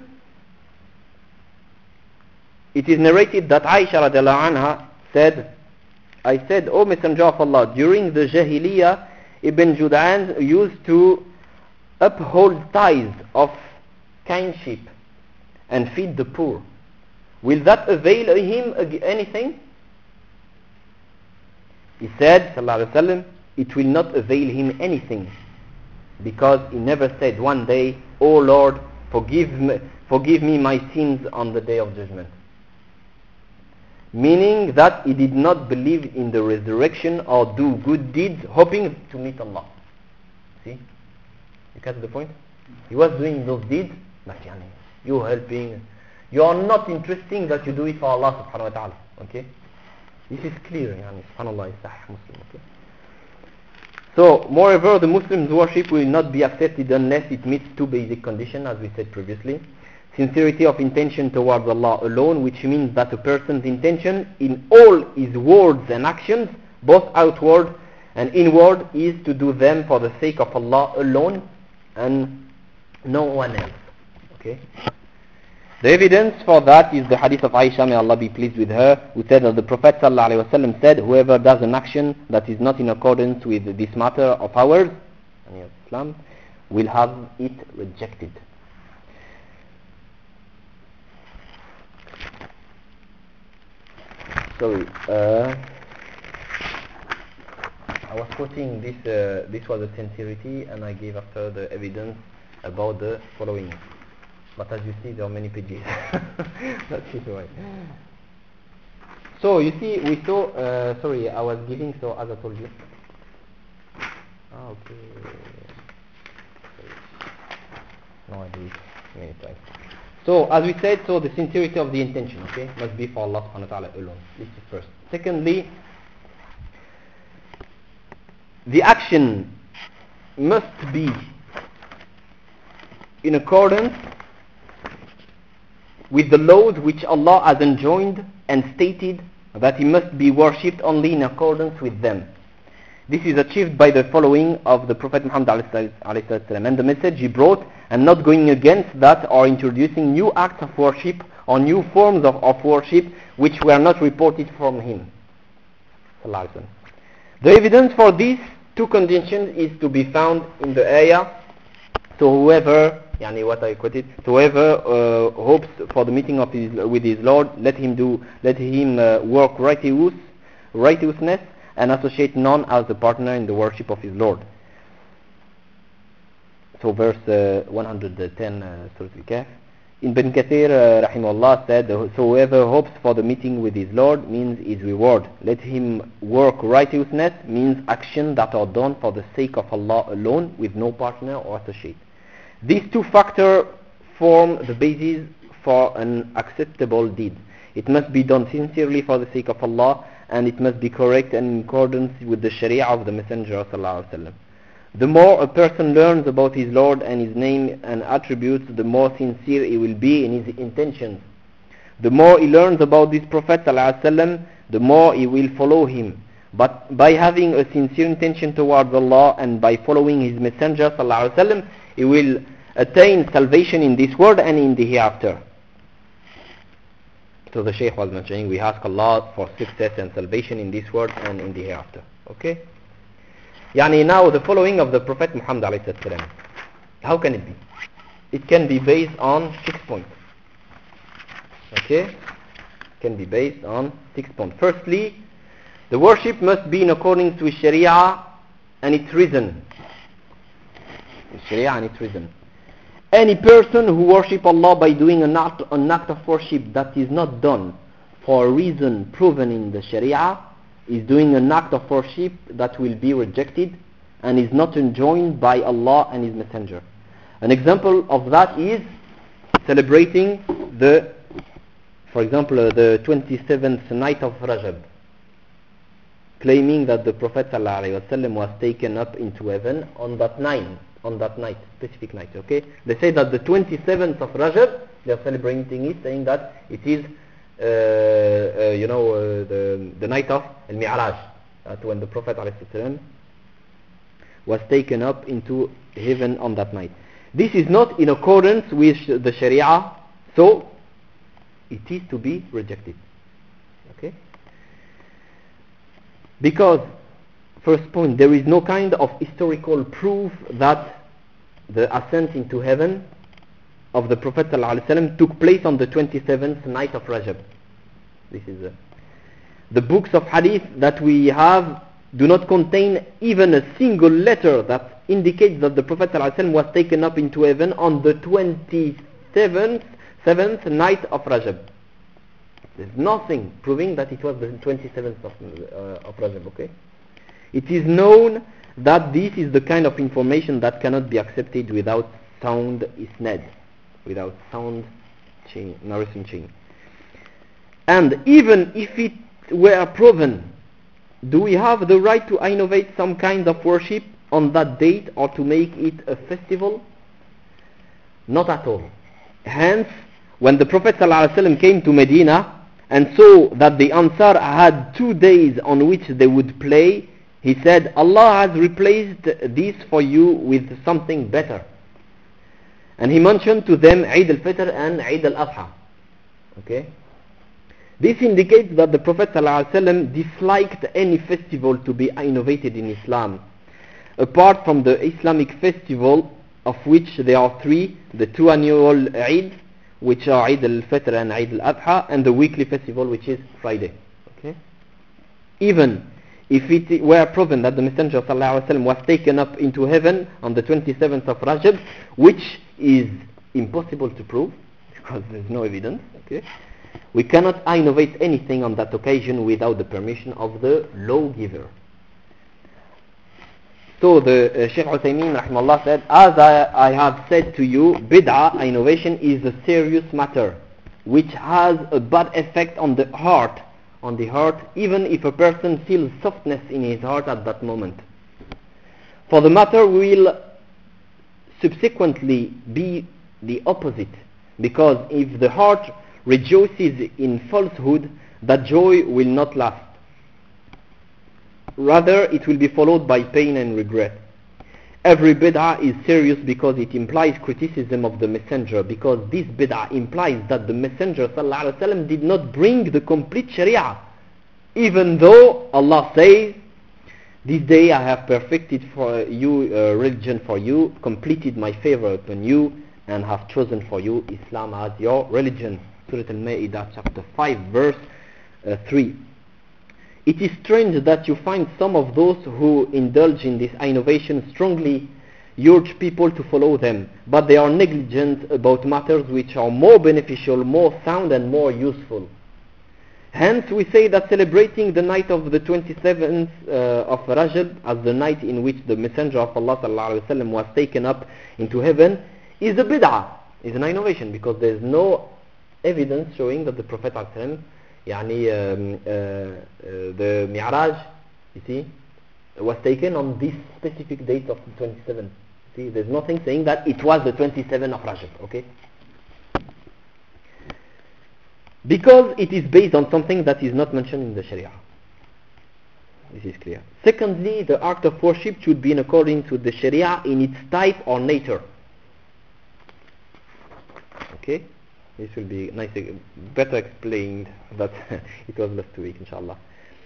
it is narrated that Aisha radiallahu anha said, I said, O Messenger of Allah, during the Jahiliyyah, Ibn Jud'an used to uphold ties of kinship and feed the poor. will that avail him ag- anything? He said, sallallahu alaihi wasallam, it will not avail him anything, because he never said one day, "Oh Lord, forgive me, forgive me my sins on the day of judgment." Meaning that he did not believe in the resurrection or do good deeds hoping to meet Allah. See? You catch the point? He was doing those deeds, but yani, you helping, you are not interesting that you do it for Allah subhanahu wa ta'ala. Okay? This is clear, yani, subhanallah, is Sahih Muslim. Okay? So, moreover, the Muslim's worship will not be accepted unless it meets two basic conditions, as we said previously. Sincerity of intention towards Allah alone, which means that a person's intention in all his words and actions, both outward and inward, is to do them for the sake of Allah alone and no one else. Okay? The evidence for that is the hadith of Aisha, may Allah be pleased with her, who said that the Prophet ﷺ said, whoever does an action that is not in accordance with this matter of ours, Islam, will have it rejected. Sorry, uh, I was quoting this, uh, this was the sincerity, and I gave after the evidence about the following. But as you see, there are many pages. That's it, right. So, you see, we saw, uh, sorry, I was giving, so as I told you. Ah, okay. No, I do it many times. So, as we said, so the sincerity of the intention, okay, must be for Allah subhanahu wa ta'ala alone. This is first. Secondly, the action must be in accordance with the laws which Allah has enjoined and stated that He must be worshipped only in accordance with them. This is achieved by the following of the Prophet Muhammad ﷺ and the message he brought, and not going against that or introducing new acts of worship or new forms of, of worship which were not reported from him. The evidence for these two conditions is to be found in the ayah. So whoever, yani what I quoted, so whoever uh, hopes for the meeting of his, with his Lord, let him do, let him uh, work righteous, righteousness, and associate none as a partner in the worship of his Lord. So verse uh, one hundred ten, uh, Surah Al-Kahf. Ibn Kathir uh, rahimahullah said, so whoever hopes for the meeting with his Lord means his reward. Let him work righteousness means action that are done for the sake of Allah alone with no partner or associate. These two factors form the basis for an acceptable deed. It must be done sincerely for the sake of Allah, and it must be correct and in accordance with the Sharia of the Messenger of Allah. The more a person learns about his Lord and his name and attributes, the more sincere he will be in his intentions. The more he learns about this Prophet ﷺ, the more he will follow him. But by having a sincere intention towards Allah and by following his Messenger ﷺ, he will attain salvation in this world and in the hereafter. So the Shaykh was mentioning, we ask Allah for success and salvation in this world and in the hereafter. Okay? Yani now the following of the Prophet Muhammad alayhi salam. How can it be? It can be based on six points. Okay? It can be based on six points. Firstly, the worship must be in accordance with Sharia and its reason. Sharia and its reason. Any person who worships Allah by doing an act, an act of worship that is not done for a reason proven in the Sharia is doing an act of worship that will be rejected and is not enjoined by Allah and His Messenger. An example of that is celebrating the, for example, uh, the twenty-seventh night of Rajab, claiming that the Prophet ﷺ was taken up into heaven on that night. On that night, specific night, okay? They say that the twenty-seventh of Rajab, they are celebrating it, saying that it is, uh, uh, you know, uh, the, the night of Al-Mi'raj, that when the Prophet ﷺ was taken up into heaven on that night. This is not in accordance with the Sharia, so it is to be rejected, okay? Because, first point, there is no kind of historical proof that the ascent into heaven of the Prophet ﷺ took place on the twenty-seventh night of Rajab. This is uh, the books of hadith that we have do not contain even a single letter that indicates that the Prophet ﷺ was taken up into heaven on the twenty-seventh seventh night of Rajab. There's nothing proving that it was the twenty-seventh of, uh, of Rajab, okay? It is known that this is the kind of information that cannot be accepted without sound isnad, without sound chain, narration chain. And even if it were proven, do we have the right to innovate some kind of worship on that date or to make it a festival? Not at all. Hence, when the Prophet ﷺ came to Medina and saw that the Ansar had two days on which they would play, he said, Allah has replaced this for you with something better. And he mentioned to them Eid al-Fitr and Eid al-Adha. Okay? This indicates that the Prophet ﷺ disliked any festival to be innovated in Islam, apart from the Islamic festival, of which there are three: the two annual Eid, which are Eid al-Fitr and Eid al-Adha, and the weekly festival, which is Friday. Okay? Even if it were proven that the Messenger ﷺ was taken up into heaven on the twenty-seventh of Rajab, which is impossible to prove because there's no evidence, okay? We cannot innovate anything on that occasion without the permission of the lawgiver. So the uh, Shaykh Uthaymeen rahimahullah said, as I, I have said to you, bid'ah, innovation, is a serious matter which has a bad effect on the heart, on the heart, even if a person feels softness in his heart at that moment. For the matter will subsequently be the opposite, because if the heart rejoices in falsehood, that joy will not last. Rather, it will be followed by pain and regret. Every bid'ah is serious because it implies criticism of the messenger, because this bid'ah implies that the messenger sallallahu alaihi wasallam did not bring the complete sharia, even though Allah says, this day I have perfected for you uh, religion for you, completed my favor upon you, and have chosen for you Islam as your religion. Surah Al-Ma'idah chapter five verse uh, three. It is strange that you find some of those who indulge in this innovation strongly urge people to follow them, but they are negligent about matters which are more beneficial, more sound and more useful. Hence we say that celebrating the night of the twenty-seventh uh, of Rajab as the night in which the Messenger of Allah sallallahu alaihi wasallam was taken up into heaven is a bid'ah, is an innovation, because there is no evidence showing that the Prophet sallallahu alaihi wasallam, yani, um, uh, uh, the Mi'raj, you see, was taken on this specific date of the twenty-seventh. See, there's nothing saying that it was the twenty-seventh of Rajab, okay? Because it is based on something that is not mentioned in the Sharia. This is clear. Secondly, the act of worship should be in accordance with the Sharia in its type or nature. Okay? This will be nice, better explained, but it was last week, inshallah.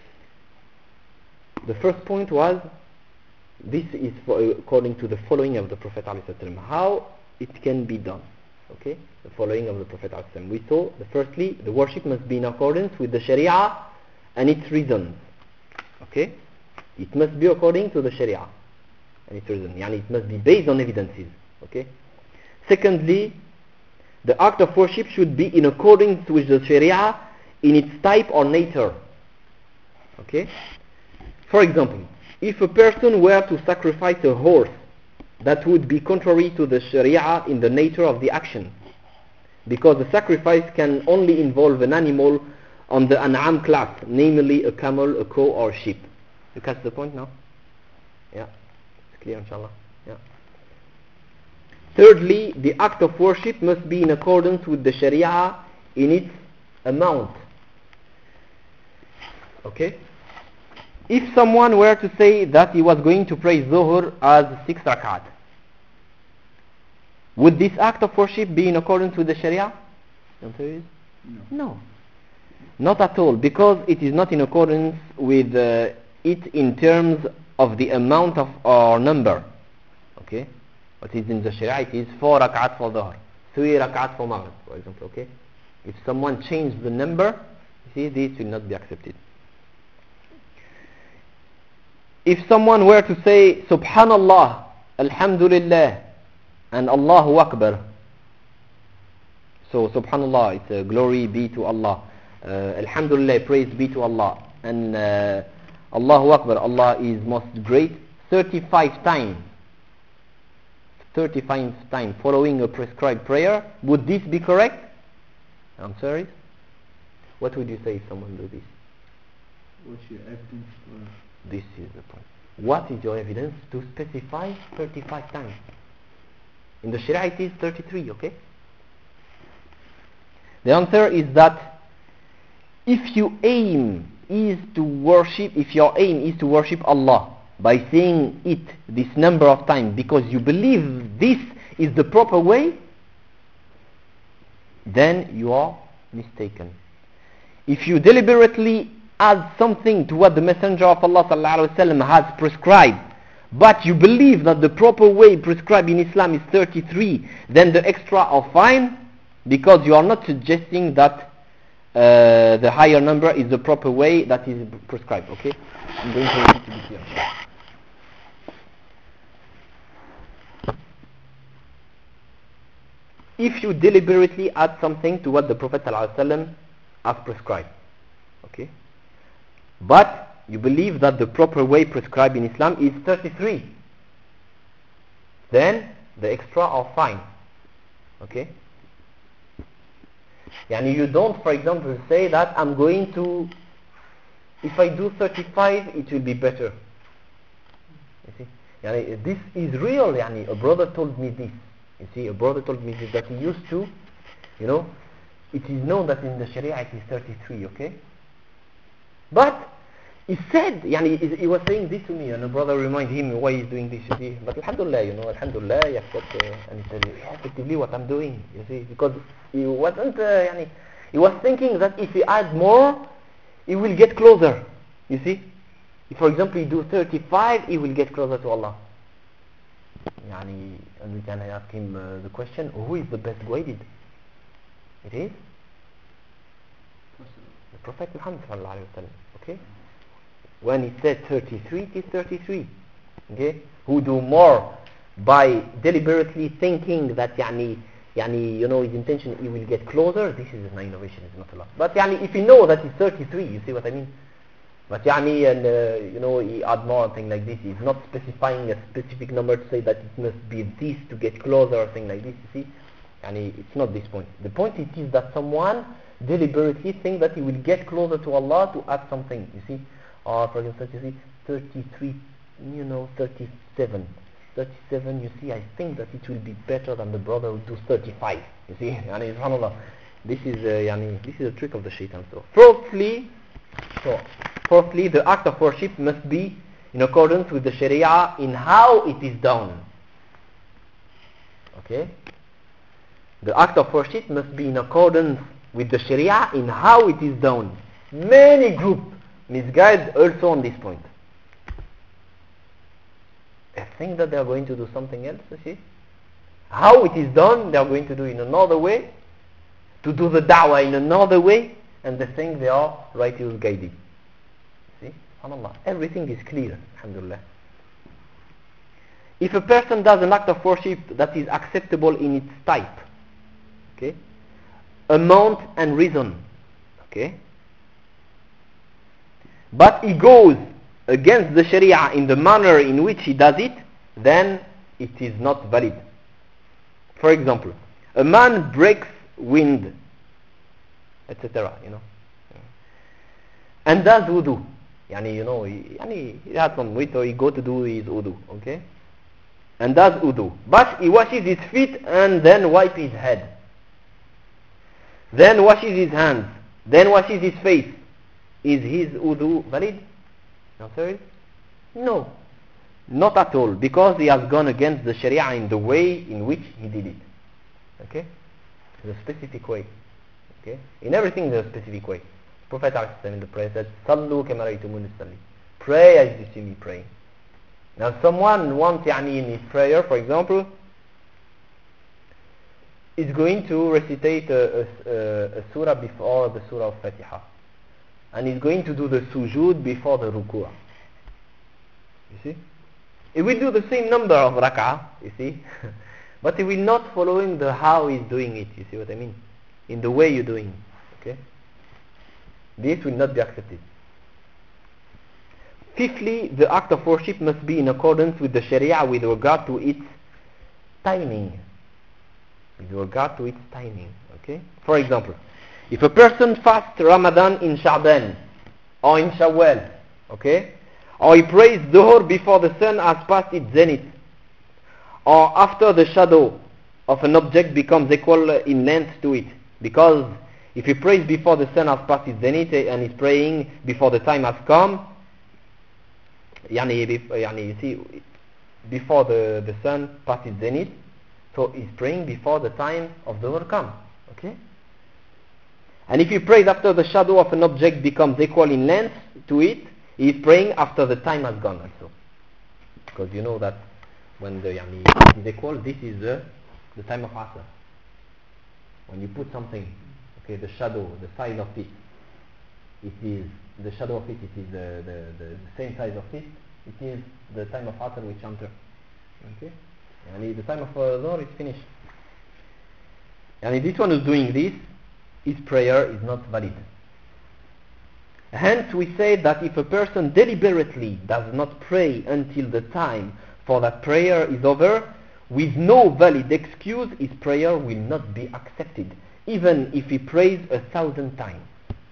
The first point was, this is for, according to the following of the Prophet ﷺ, how it can be done. Okay, the following of the Prophet ﷺ. We saw, the firstly, the worship must be in accordance with the Sharia and its reasons. Okay, it must be according to the Sharia and its reasons. Yani it must be based on evidences. Okay. Secondly, the act of worship should be in accordance with the Sharia in its type or nature. Okay. For example, if a person were to sacrifice a horse, that would be contrary to the Sharia in the nature of the action, because the sacrifice can only involve an animal on the An'am class, namely a camel, a cow or sheep. You catch the point now? Yeah, it's clear, inshallah. Yeah. Thirdly, the act of worship must be in accordance with the Sharia in its amount. Okay? If someone were to say that he was going to pray Zuhr as six rakat, would this act of worship be in accordance with the Sharia? The answer is no. No. Not at all, because it is not in accordance with uh, it in terms of the amount of our number. Okay? What is in the Sharia, it is four rakat for Dhuhr. three rak'at for Maghrib, for example, okay? If someone changed the number, you see, this will not be accepted. If someone were to say Subhanallah, Alhamdulillah, and Allahu Akbar, so Subhanallah, it's uh, glory be to Allah, uh, Alhamdulillah, praise be to Allah, and uh, Allahu Akbar, Allah is most great, thirty-five times, thirty-five times following a prescribed prayer, would this be correct? Answer is, what would you say if someone do this? What's your evidence for? This is the point. What is your evidence to specify thirty-five times? In the Sharia it is thirty-three, okay? The answer is that if your aim is to worship, if your aim is to worship Allah by saying it this number of times because you believe this is the proper way, then you are mistaken. If you deliberately add something to what the Messenger of Allah sallallahu alaihi wasallam has prescribed, but you believe that the proper way prescribed in Islam is thirty-three, then the extra are fine, because you are not suggesting that uh, the higher number is the proper way that is prescribed. Okay, I'm going to repeat it here. If you deliberately add something to what the Prophet ﷺ has prescribed, okay, but you believe that the proper way prescribed in Islam is thirty-three, then the extra are fine. Okay, yani you don't, for example, say that I'm going to, if I do thirty-five it will be better. You see, yani this is real. Yani a brother told me this. You see, a brother told me this, that he used to, you know, it is known that in the Sharia it is thirty-three, okay? But he said, yani, he, he was saying this to me, and a brother reminded him why he's doing this, you see. But alhamdulillah, you know, alhamdulillah, he accepted, uh, and he said, yeah, effectively what I'm doing, you see, because he wasn't, uh, yani, he was thinking that if he add more, he will get closer, you see. If, for example, he do thirty-five, he will get closer to Allah. Yani, and we can ask him uh, the question, who is the best guided? It is the Prophet Muhammad sallallahu alaihi wasallam. Okay, when he said thirty-three, it is thirty-three. Okay, who do more by deliberately thinking that yani, yani, you know, his intention he will get closer. This is an innovation, it's not a lot. But yani, if you know that it's thirty-three, you see what I mean? But yani, and uh, you know, he add more and thing like this. He's not specifying a specific number to say that it must be this to get closer or thing like this. You see, yani, it's not this point. The point it is that someone deliberately think that he will get closer to Allah to add something. You see, or for example, you see, thirty-three, you know, thirty-seven, thirty-seven. You see, I think that it will be better than the brother who does thirty-five. You see, yani, subhanallah, this is uh, yani, this is a trick of the shaitan. So, fourthly, so. Fourthly, the act of worship must be in accordance with the Sharia in how it is done. Okay? The act of worship must be in accordance with the Sharia in how it is done. Many groups misguide also on this point. They think that they are going to do something else, you see. How it is done, they are going to do in another way, to do the da'wah in another way, and they think they are rightly guided. SubhanAllah, everything is clear, alhamdulillah. If a person does an act of worship that is acceptable in its type, okay, amount and reason, okay, but he goes against the Sharia in the manner in which he does it, then it is not valid. For example, a man breaks wind, et cetera, you know, and does wudu. Yani, you know, he, yani, he had some weight, so he go to do his wudu, okay? And does wudu. But he washes his feet and then wipes his head. Then washes his hands. Then washes his face. Is his wudu valid? Answer is no. Not at all. Because he has gone against the Sharia in the way in which he did it. Okay? The specific way. Okay? In everything there's a specific way. Prophet in the prayer said, Sallu kama ra'aytumuni usalli. Pray as you see me praying. Now someone wants yani, in his prayer, for example, is going to recitate a, a, a surah before the surah of Fatiha. And he's going to do the sujood before the ruku'. You see? He will do the same number of rak'ah, you see? But he will not following the how he's doing it, you see what I mean? In the way you're doing it, okay? This will not be accepted. Fifthly, the act of worship must be in accordance with the Sharia with regard to its timing. With regard to its timing, okay? For example, if a person fasts Ramadan in Sha'ban or in Shawwal, okay? Or he prays Dhuhr before the sun has passed its zenith, or after the shadow of an object becomes equal in length to it. Because if he prays before the sun has passed its zenith and is praying before the time has come, yani, yani, you see, before the, the sun passed its zenith, so he's praying before the time of Dhuhr come, okay? And if he prays after the shadow of an object becomes equal in length to it, he is praying after the time has gone also. Because you know that when the yani, it is equal, this is the, the time of Asr. When you put something, okay, the shadow, the size of it, it is, the shadow of it, it is the, the, the, the same size of it, it is the time of Asr which enter. Okay? And the time of uh, Dhuhr is finished. And if this one is doing this, his prayer is not valid. Hence we say that if a person deliberately does not pray until the time for that prayer is over, with no valid excuse, his prayer will not be accepted, even if he prays a thousand times.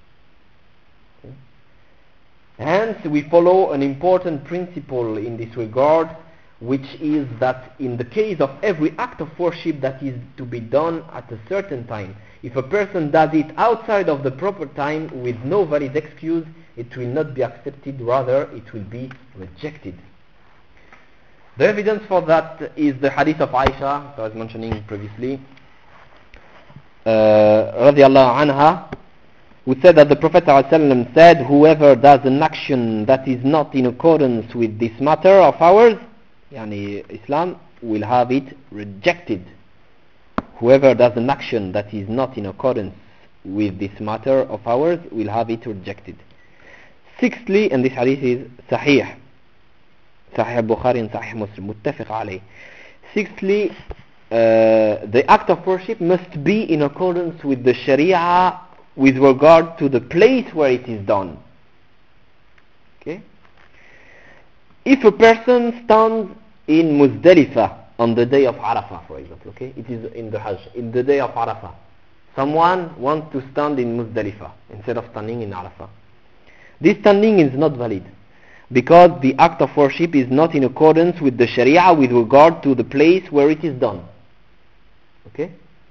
Okay? Hence we follow an important principle in this regard, which is that in the case of every act of worship that is to be done at a certain time, if a person does it outside of the proper time with no valid excuse, it will not be accepted, rather it will be rejected. The evidence for that is the hadith of Aisha, that I was mentioning previously, uh, radiallahu anha, who said that the Prophet ﷺ said, whoever does an action that is not in accordance with this matter of ours, yani Islam, will have it rejected. Whoever does an action that is not in accordance with this matter of ours will have it rejected. Sixthly, and this hadith is Sahih, Sahih Bukhari and Sahih Muslim, muttafiq alayh. Sixthly, uh, the act of worship must be in accordance with the Sharia with regard to the place where it is done. Okay? If a person stands in Muzdalifah on the day of Arafah, for example, okay, it is in the Hajj, in the day of Arafah, someone wants to stand in Muzdalifah instead of standing in Arafah. This standing is not valid, because the act of worship is not in accordance with the Sharia with regard to the place where it is done. Okay?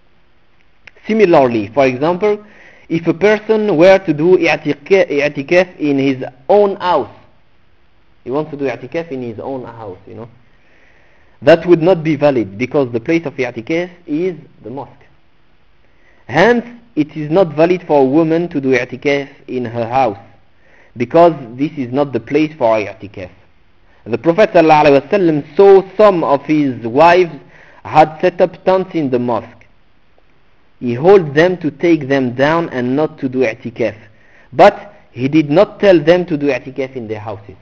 Similarly, for example, if a person were to do i'tikaf in his own house, he wants to do i'tikaf in his own house, you know, that would not be valid, because the place of i'tikaf is the mosque. Hence, it is not valid for a woman to do i'tikaf in her house, because this is not the place for i'tikaf. The Prophet ﷺ saw some of his wives had set up tents in the mosque. He told them to take them down and not to do i'tikaf, but he did not tell them to do i'tikaf in their houses.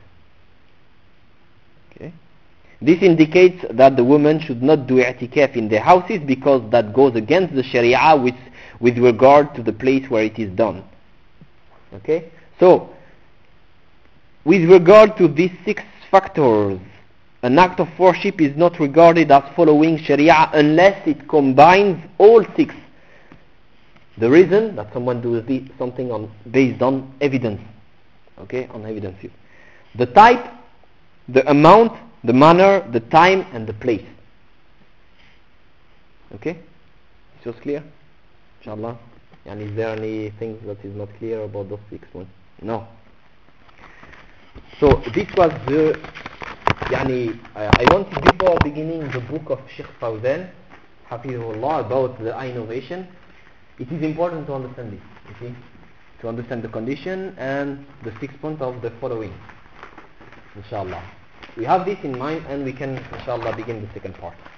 Okay? This indicates that the women should not do i'tikaf in their houses, because that goes against the Sharia with, with regard to the place where it is done. Okay? So, with regard to these six factors, an act of worship is not regarded as following Sharia unless it combines all six. The reason that someone does this, something on, based on evidence, okay, on evidences. The type, the amount, the manner, the time, and the place. Okay? This was clear? Inshallah. And is there anything that is not clear about those six ones? No. So this was the, yani, I, I wanted before beginning the book of Sheikh Fawzan, Hafizahullah, about the innovation. It is important to understand this, you see, to understand the condition and the six points of the following, inshallah. We have this in mind, and we can, inshallah, begin the second part.